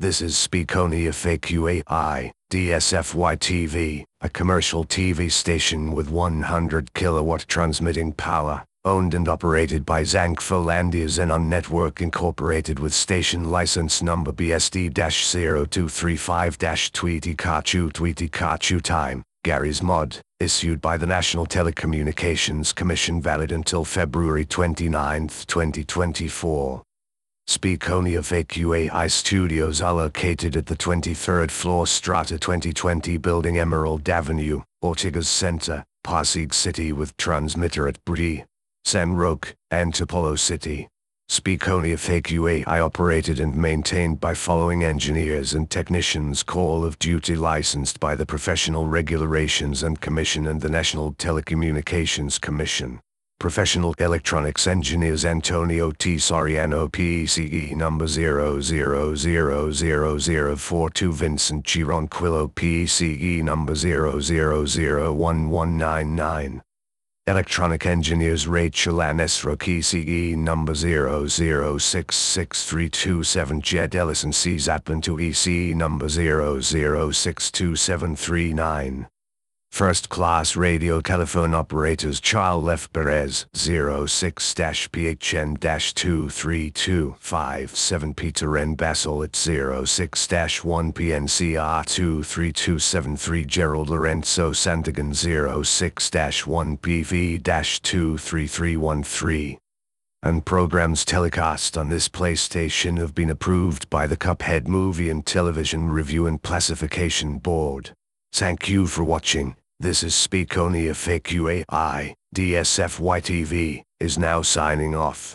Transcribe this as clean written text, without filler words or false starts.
This is Speakonia FAQAI, DSFY TV, a commercial TV station with 100 kilowatt transmitting power, owned and operated by Zankfolandia Xenon Network Incorporated with station license number BSD-0235-Tweety Kachu time, Gary's Mod, issued by the National Telecommunications Commission valid until February 29, 2024. Speakonia FAQAI studios are located at the 23rd floor Strata 2020 building Emerald Avenue, Ortigas Center, Pasig City with transmitter at Bree, San Roque, and Tupelo City. Speakonia FAQAI operated and maintained by following engineers and technicians Call of Duty licensed by the Professional Regulations and Commission and the National Telecommunications Commission. Professional Electronics Engineers Antonio T. Soriano PECE number 000042 Vincent Chironquillo PECE number 00011199. Electronic Engineers Rachel Anesro PECE number 00663227 Jed Ellison C. Zatman2 ECE number 00627339. First Class Radio Telephone Operators Charles F. Perez 06-PHN-23257 Peter N. Bassel at 06-1PNCR23273 Gerald Lorenzo Santagan 06-1PV-23313. And programs telecast on this PlayStation have been approved by the Cuphead Movie and Television Review and Classification Board. Thank you for watching. This is Speakonia FAQAI, DSFY TV, is now signing off.